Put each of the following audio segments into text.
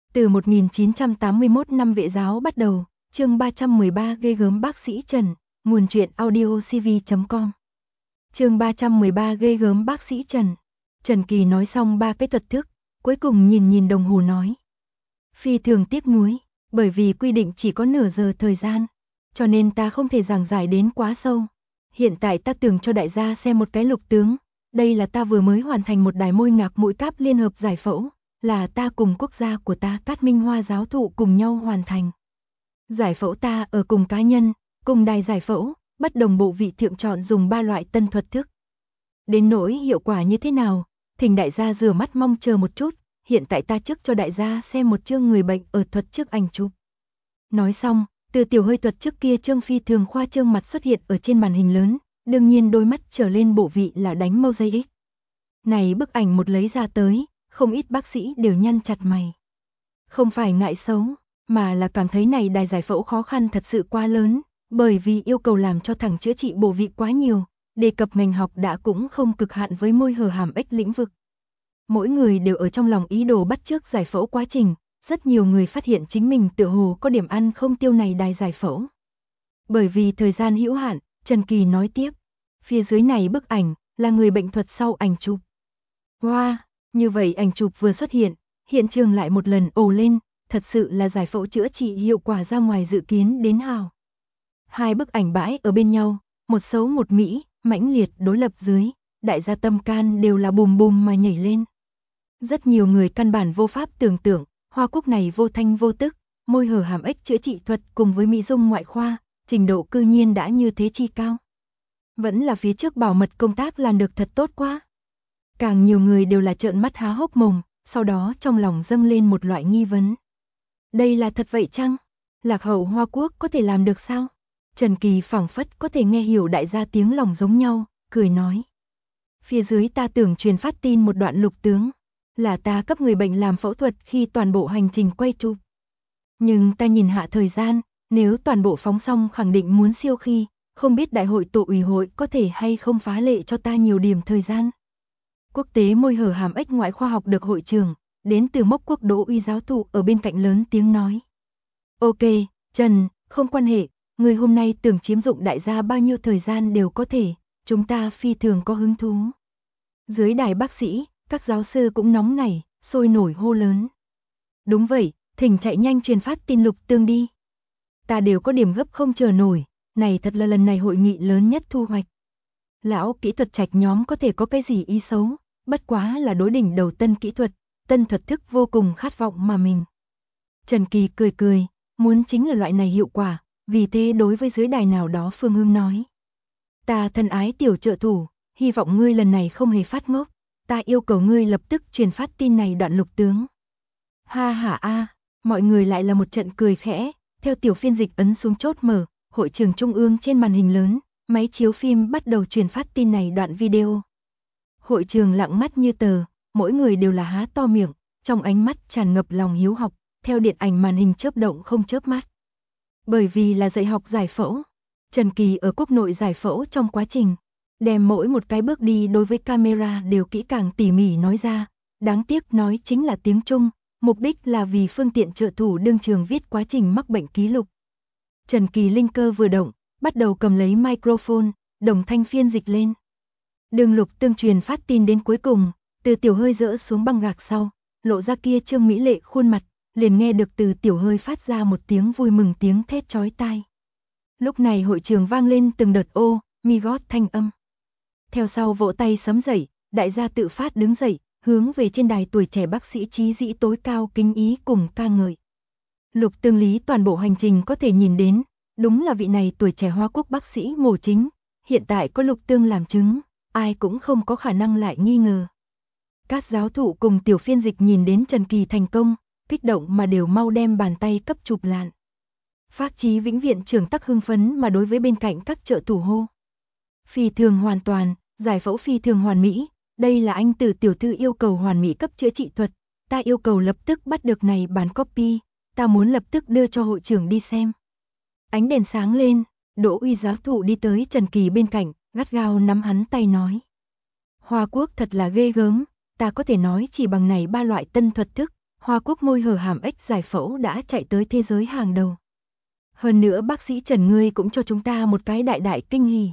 Từ 1981 năm vệ giáo bắt đầu, chương 313 ghê gớm bác sĩ Trần, nguồn truyện audiocv.com. Chương 313 ghê gớm bác sĩ Trần. Trần Kỳ nói xong 3 cái thuật thức, cuối cùng nhìn đồng hồ nói. Phi thường tiếc nuối, bởi vì quy định chỉ có nửa giờ thời gian, cho nên ta không thể giảng giải đến quá sâu. Hiện tại ta tưởng cho đại gia xem một cái lục tướng, đây là ta vừa mới hoàn thành một đài môi ngạc mũi cáp liên hợp giải phẫu, là ta cùng quốc gia của ta Cát Minh Hoa giáo thụ cùng nhau hoàn thành. Giải phẫu ta ở cùng cá nhân, cùng đài giải phẫu, bất đồng bộ vị thượng chọn dùng 3 loại tân thuật thức. Đến nỗi hiệu quả như thế nào, thỉnh đại gia rửa mắt mong chờ một chút, hiện tại ta trước cho đại gia xem một chương người bệnh ở thuật trước ảnh chụp. Nói xong, từ tiểu hơi thuật trước kia chương phi thường khoa trương mặt xuất hiện ở trên màn hình lớn, đương nhiên đôi mắt trở lên bộ vị là đánh mosaic. Này bức ảnh một lấy ra tới, không ít bác sĩ đều nhăn chặt mày. Không phải ngại xấu, mà là cảm thấy này đài giải phẫu khó khăn thật sự quá lớn, bởi vì yêu cầu làm cho thẳng chữa trị bộ vị quá nhiều, đề cập ngành học đã cũng không cực hạn với môi hở hàm ếch lĩnh vực. Mỗi người đều ở trong lòng ý đồ bắt chước giải phẫu quá trình, rất nhiều người phát hiện chính mình tựa hồ có điểm ăn không tiêu này đài giải phẫu. Bởi vì thời gian hữu hạn, Trần Kỳ nói tiếp, phía dưới này bức ảnh là người bệnh thuật sau ảnh chụp. Wow, như vậy ảnh chụp vừa xuất hiện, hiện trường lại một lần ồ lên, thật sự là giải phẫu chữa trị hiệu quả ra ngoài dự kiến đến hào. Hai bức ảnh bãi ở bên nhau, một xấu một mỹ, mãnh liệt đối lập dưới, đại gia tâm can đều là bùm bùm mà nhảy lên. Rất nhiều người căn bản vô pháp tưởng tượng, Hoa Quốc này vô thanh vô tức, môi hở hàm ếch chữa trị thuật cùng với mỹ dung ngoại khoa, trình độ cư nhiên đã như thế chi cao. Vẫn là phía trước bảo mật công tác làm được thật tốt quá. Càng nhiều người đều là trợn mắt há hốc mồm, sau đó trong lòng dâng lên một loại nghi vấn. Đây là thật vậy chăng? Lạc hậu Hoa Quốc có thể làm được sao? Trần Kỳ phảng phất có thể nghe hiểu đại gia tiếng lòng giống nhau, cười nói. Phía dưới ta tưởng truyền phát tin một đoạn lục tướng, là ta cấp người bệnh làm phẫu thuật khi toàn bộ hành trình quay chụp. Nhưng ta nhìn hạ thời gian, nếu toàn bộ phóng xong khẳng định muốn siêu khi, không biết đại hội tổ ủy hội có thể hay không phá lệ cho ta nhiều điểm thời gian. Quốc tế môi hở hàm ếch ngoại khoa học được hội trưởng, đến từ Mốc Quốc Đỗ Uy giáo thụ ở bên cạnh lớn tiếng nói. Ok, Trần, không quan hệ, người hôm nay tưởng chiếm dụng đại gia bao nhiêu thời gian đều có thể, chúng ta phi thường có hứng thú. Dưới đài bác sĩ, các giáo sư cũng nóng nảy, sôi nổi hô lớn. Đúng vậy, thỉnh chạy nhanh truyền phát tin lục tương đi. Ta đều có điểm gấp không chờ nổi, này thật là lần này hội nghị lớn nhất thu hoạch. Lão kỹ thuật trạch nhóm có thể có cái gì ý xấu, bất quá là đối đỉnh đầu tân kỹ thuật, tân thuật thức vô cùng khát vọng mà mình. Trần Kỳ cười cười, muốn chính là loại này hiệu quả, vì thế đối với dưới đài nào đó Phương Hương nói. Ta thân ái tiểu trợ thủ, hy vọng ngươi lần này không hề phát ngốc, ta yêu cầu ngươi lập tức truyền phát tin này đoạn lục tướng. Ha ha a, mọi người lại là một trận cười khẽ, theo tiểu phiên dịch ấn xuống chốt mở, hội trường trung ương trên màn hình lớn, máy chiếu phim bắt đầu truyền phát tin này đoạn video. Hội trường lặng mắt như tờ, mỗi người đều là há to miệng, trong ánh mắt tràn ngập lòng hiếu học, theo điện ảnh màn hình chớp động không chớp mắt. Bởi vì là dạy học giải phẫu, Trần Kỳ ở quốc nội giải phẫu trong quá trình, đem mỗi một cái bước đi đối với camera đều kỹ càng tỉ mỉ nói ra, đáng tiếc nói chính là tiếng Trung, mục đích là vì phương tiện trợ thủ đương trường viết quá trình mắc bệnh ký lục. Trần Kỳ linh cơ vừa động, bắt đầu cầm lấy microphone, đồng thanh phiên dịch lên. Đường lục tương truyền phát tin đến cuối cùng, từ tiểu hơi dỡ xuống băng gạc sau, lộ ra kia trương mỹ lệ khuôn mặt, liền nghe được từ tiểu hơi phát ra một tiếng vui mừng tiếng thét chói tai. Lúc này hội trường vang lên từng đợt ô, mi gót thanh âm. Theo sau vỗ tay sấm dậy, đại gia tự phát đứng dậy, hướng về trên đài tuổi trẻ bác sĩ trí dĩ tối cao kính ý cùng ca ngợi. Lục tương lý toàn bộ hành trình có thể nhìn đến, đúng là vị này tuổi trẻ Hoa Quốc bác sĩ mổ chính, hiện tại có lục tương làm chứng, ai cũng không có khả năng lại nghi ngờ. Các giáo thụ cùng tiểu phiên dịch nhìn đến Trần Kỳ thành công, kích động mà đều mau đem bàn tay cấp chụp lạn. Phác Chí Vĩnh viện trưởng tắc hưng phấn mà đối với bên cạnh các trợ thủ hô. Phi thường hoàn toàn, giải phẫu phi thường hoàn mỹ, đây là anh Từ tiểu thư yêu cầu hoàn mỹ cấp chữa trị thuật, ta yêu cầu lập tức bắt được này bản copy, ta muốn lập tức đưa cho hội trưởng đi xem. Ánh đèn sáng lên, Đỗ Uy giáo thụ đi tới Trần Kỳ bên cạnh, gắt gao nắm hắn tay nói. Hoa Quốc thật là ghê gớm, ta có thể nói chỉ bằng này 3 loại tân thuật thức, Hoa Quốc môi hở hàm ếch giải phẫu đã chạy tới thế giới hàng đầu. Hơn nữa bác sĩ Trần ngươi cũng cho chúng ta một cái đại đại kinh hỉ.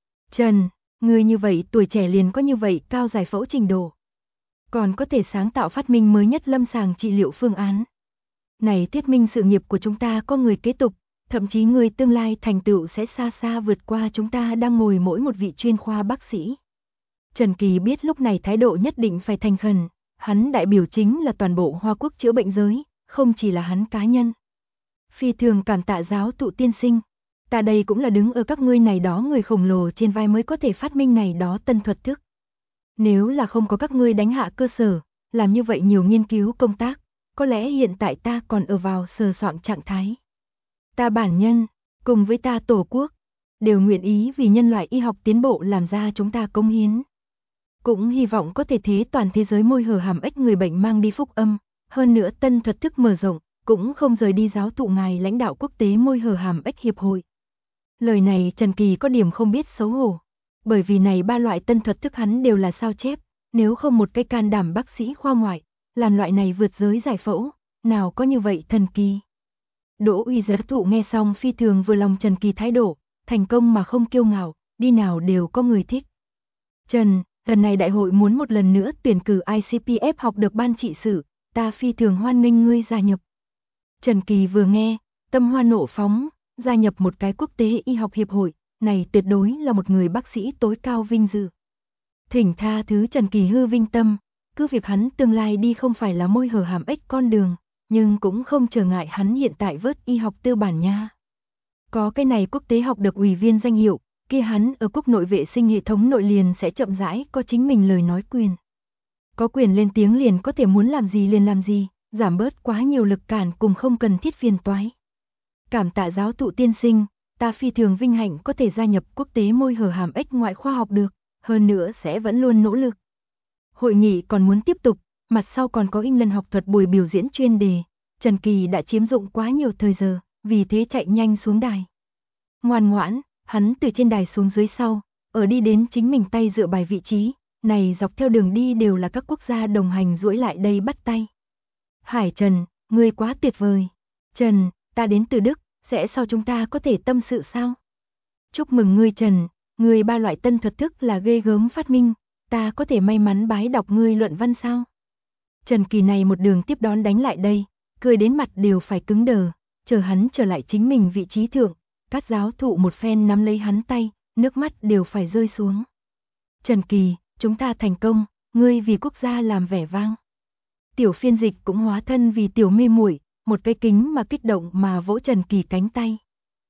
Trần, ngươi như vậy tuổi trẻ liền có như vậy cao giải phẫu trình độ. Còn có thể sáng tạo phát minh mới nhất lâm sàng trị liệu phương án. Này thuyết minh sự nghiệp của chúng ta có người kế tục, thậm chí người tương lai thành tựu sẽ xa xa vượt qua chúng ta đang ngồi mỗi một vị chuyên khoa bác sĩ. Trần Kỳ biết lúc này thái độ nhất định phải thành khẩn, hắn đại biểu chính là toàn bộ Hoa Quốc chữa bệnh giới, không chỉ là hắn cá nhân. Phi thường cảm tạ giáo thụ tiên sinh, ta đây cũng là đứng ở các ngươi này đó người khổng lồ trên vai mới có thể phát minh này đó tân thuật thức. Nếu là không có các ngươi đánh hạ cơ sở, làm như vậy nhiều nghiên cứu công tác, có lẽ hiện tại ta còn ở vào sờ soạng trạng thái. Ta bản nhân, cùng với ta tổ quốc, đều nguyện ý vì nhân loại y học tiến bộ làm ra chúng ta cống hiến. Cũng hy vọng có thể thế toàn thế giới môi hở hàm ếch người bệnh mang đi phúc âm, hơn nữa tân thuật thức mở rộng, cũng không rời đi giáo thụ ngài lãnh đạo quốc tế môi hở hàm ếch hiệp hội. Lời này Trần Kỳ có điểm không biết xấu hổ, bởi vì này ba loại tân thuật thức hắn đều là sao chép, nếu không một cái can đảm bác sĩ khoa ngoại, làm loại này vượt giới giải phẫu, nào có như vậy thần kỳ. Đỗ Uy giáo thụ nghe xong phi thường vừa lòng Trần Kỳ thái độ, thành công mà không kiêu ngạo, đi nào đều có người thích. Trần, lần này đại hội muốn một lần nữa tuyển cử ICPF học được ban trị sự, ta phi thường hoan nghênh ngươi gia nhập. Trần Kỳ vừa nghe, tâm hoa nộ phóng, gia nhập một cái quốc tế y học hiệp hội, này tuyệt đối là một người bác sĩ tối cao vinh dự. Thỉnh tha thứ Trần Kỳ hư vinh tâm, cứ việc hắn tương lai đi không phải là môi hở hàm ếch con đường, nhưng cũng không trở ngại hắn hiện tại vớt y học tư bản nha. Có cái này quốc tế học được ủy viên danh hiệu, kia hắn ở quốc nội vệ sinh hệ thống nội liền sẽ chậm rãi có chính mình lời nói quyền. Có quyền lên tiếng liền có thể muốn làm gì liền làm gì, giảm bớt quá nhiều lực cản cùng không cần thiết phiền toái. Cảm tạ giáo thụ tiên sinh, ta phi thường vinh hạnh có thể gia nhập quốc tế môi hở hàm ếch ngoại khoa học được, hơn nữa sẽ vẫn luôn nỗ lực. Hội nghị còn muốn tiếp tục, mặt sau còn có England học thuật buổi biểu diễn chuyên đề, Trần Kỳ đã chiếm dụng quá nhiều thời giờ, vì thế chạy nhanh xuống đài. Ngoan ngoãn, hắn từ trên đài xuống dưới sau, ở đi đến chính mình tay dựa bài vị trí, này dọc theo đường đi đều là các quốc gia đồng hành duỗi lại đây bắt tay. Hải Trần, ngươi quá tuyệt vời. Trần, ta đến từ Đức, sẽ sau chúng ta có thể tâm sự sao? Chúc mừng ngươi Trần, ngươi ba loại tân thuật thức là ghê gớm phát minh, ta có thể may mắn bái đọc ngươi luận văn sao? Trần Kỳ này một đường tiếp đón đánh lại đây, cười đến mặt đều phải cứng đờ, chờ hắn trở lại chính mình vị trí thượng, các giáo thụ một phen nắm lấy hắn tay, nước mắt đều phải rơi xuống. Trần Kỳ, chúng ta thành công, ngươi vì quốc gia làm vẻ vang. Tiểu phiên dịch cũng hóa thân vì tiểu mê muội, một cái kính mà kích động mà vỗ Trần Kỳ cánh tay.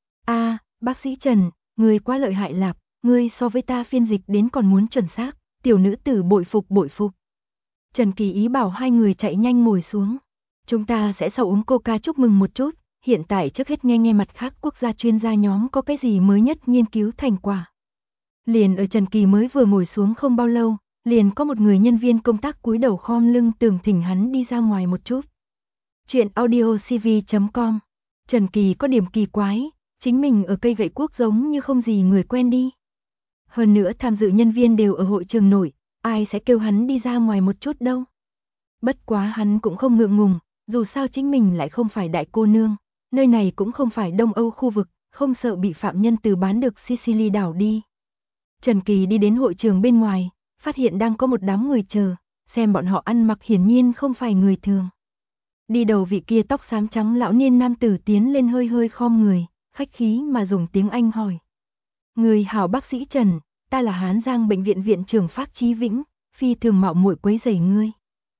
A, bác sĩ Trần, ngươi quá lợi hại lạp, ngươi so với ta phiên dịch đến còn muốn chuẩn xác, tiểu nữ tử bội phục bội phục. Trần Kỳ ý bảo hai người chạy nhanh ngồi xuống. Chúng ta sẽ sau uống coca chúc mừng một chút, hiện tại trước hết nghe mặt khác quốc gia chuyên gia nhóm có cái gì mới nhất nghiên cứu thành quả. Liền ở Trần Kỳ mới vừa ngồi xuống không bao lâu, liền có một người nhân viên công tác cúi đầu khom lưng tưởng thỉnh hắn đi ra ngoài một chút. Chuyện audiocv.com. Trần Kỳ có điểm kỳ quái, chính mình ở cây gậy quốc giống như không gì người quen đi. Hơn nữa tham dự nhân viên đều ở hội trường nổi, ai sẽ kêu hắn đi ra ngoài một chút đâu. Bất quá hắn cũng không ngượng ngùng, dù sao chính mình lại không phải đại cô nương, nơi này cũng không phải Đông Âu khu vực, không sợ bị phạm nhân từ bán được Sicily đảo đi. Trần Kỳ đi đến hội trường bên ngoài, phát hiện đang có một đám người chờ, xem bọn họ ăn mặc hiển nhiên không phải người thường. Đi đầu vị kia tóc xám trắng lão niên nam tử tiến lên hơi hơi khom người, khách khí mà dùng tiếng Anh hỏi. Người hảo bác sĩ Trần, ta là Hán Giang bệnh viện viện trưởng Phác Chí Vĩnh, phi thường mạo muội quấy rầy ngươi.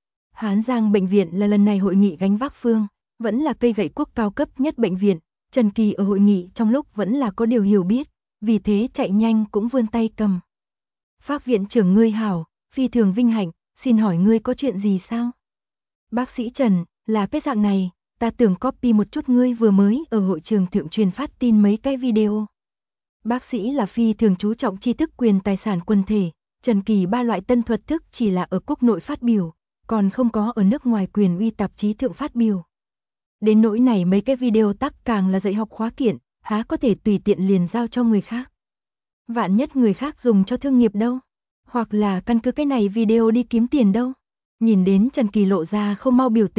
Hán Giang bệnh viện là lần này hội nghị gánh vác phương, vẫn là cây gậy quốc cao cấp nhất bệnh viện, Trần Kỳ ở hội nghị trong lúc vẫn là có điều hiểu biết, vì thế chạy nhanh cũng vươn tay cầm. Phác viện trưởng ngươi hảo, phi thường vinh hạnh, xin hỏi ngươi có chuyện gì sao? Bác sĩ Trần, là cái dạng này, ta tưởng copy một chút ngươi vừa mới ở hội trường thượng truyền phát tin mấy cái video. Bác sĩ là phi thường chú trọng tri thức quyền tài sản quần thể, Trần Kỳ ba loại tân thuật thức chỉ là ở quốc nội phát biểu, còn không có ở nước ngoài quyền uy tạp chí thượng phát biểu. Đến nỗi này mấy cái video tắc càng là dạy học khóa kiện, há có thể tùy tiện liền giao cho người khác. Vạn nhất người khác dùng cho thương nghiệp đâu, hoặc là căn cứ cái này video đi kiếm tiền đâu. Nhìn đến Trần Kỳ lộ ra không mau biểu tình,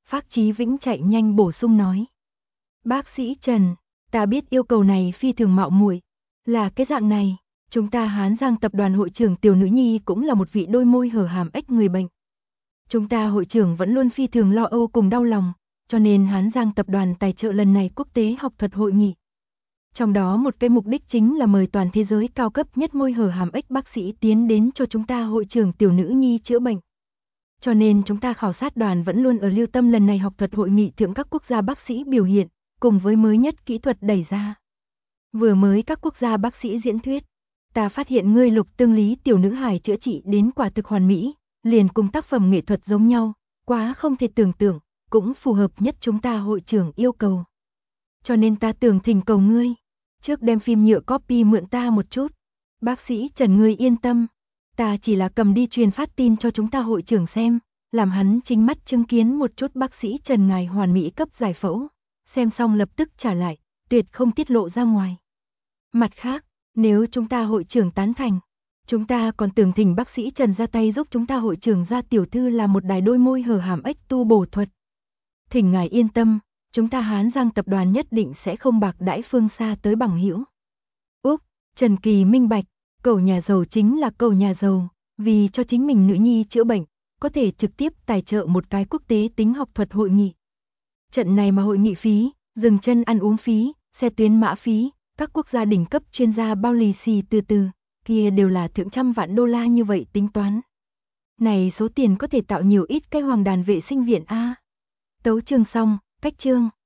Phác Chí Vĩnh chạy nhanh bổ sung nói. Bác sĩ Trần, ta biết yêu cầu này phi thường mạo muội, là cái dạng này, chúng ta Hán Giang tập đoàn hội trưởng Tiểu Nữ Nhi cũng là một vị đôi môi hở hàm ếch người bệnh. Chúng ta hội trưởng vẫn luôn phi thường lo âu cùng đau lòng, cho nên Hán Giang tập đoàn tài trợ lần này quốc tế học thuật hội nghị. Trong đó một cái mục đích chính là mời toàn thế giới cao cấp nhất môi hở hàm ếch bác sĩ tiến đến cho chúng ta hội trưởng Tiểu Nữ Nhi chữa bệnh. Cho nên chúng ta khảo sát đoàn vẫn luôn ở lưu tâm lần này học thuật hội nghị thượng các quốc gia bác sĩ biểu hiện, cùng với mới nhất kỹ thuật đẩy ra. Vừa mới các quốc gia bác sĩ diễn thuyết, ta phát hiện ngươi Lục Tương Lý tiểu nữ hài chữa trị đến quả thực hoàn mỹ, liền cùng tác phẩm nghệ thuật giống nhau, quá không thể tưởng tượng, cũng phù hợp nhất chúng ta hội trưởng yêu cầu. Cho nên ta tưởng thỉnh cầu ngươi, trước đem phim nhựa copy mượn ta một chút. Bác sĩ Trần ngươi yên tâm, ta chỉ là cầm đi truyền phát tin cho chúng ta hội trưởng xem, làm hắn chính mắt chứng kiến một chút bác sĩ Trần ngài hoàn mỹ cấp giải phẫu, xem xong lập tức trả lại, tuyệt không tiết lộ ra ngoài. Mặt khác, nếu chúng ta hội trưởng tán thành, chúng ta còn tưởng thỉnh bác sĩ Trần ra tay giúp chúng ta hội trưởng gia tiểu thư làm một đài đôi môi hở hàm ếch tu bổ thuật. Thỉnh ngài yên tâm, chúng ta Hán Giang tập đoàn nhất định sẽ không bạc đãi phương xa tới bằng hữu. Úc, Trần Kỳ minh bạch, cậu nhà giàu chính là cậu nhà giàu, vì cho chính mình nữ nhi chữa bệnh, có thể trực tiếp tài trợ một cái quốc tế tính học thuật hội nghị. Trận này mà hội nghị phí, dừng chân ăn uống phí, xe tuyến mã phí, các quốc gia đỉnh cấp chuyên gia bao lì xì từ từ, kia đều là thượng trăm vạn đô la như vậy tính toán. Này số tiền có thể tạo nhiều ít cái hoàng đàn vệ sinh viện A. Tấu chương xong, cách chương.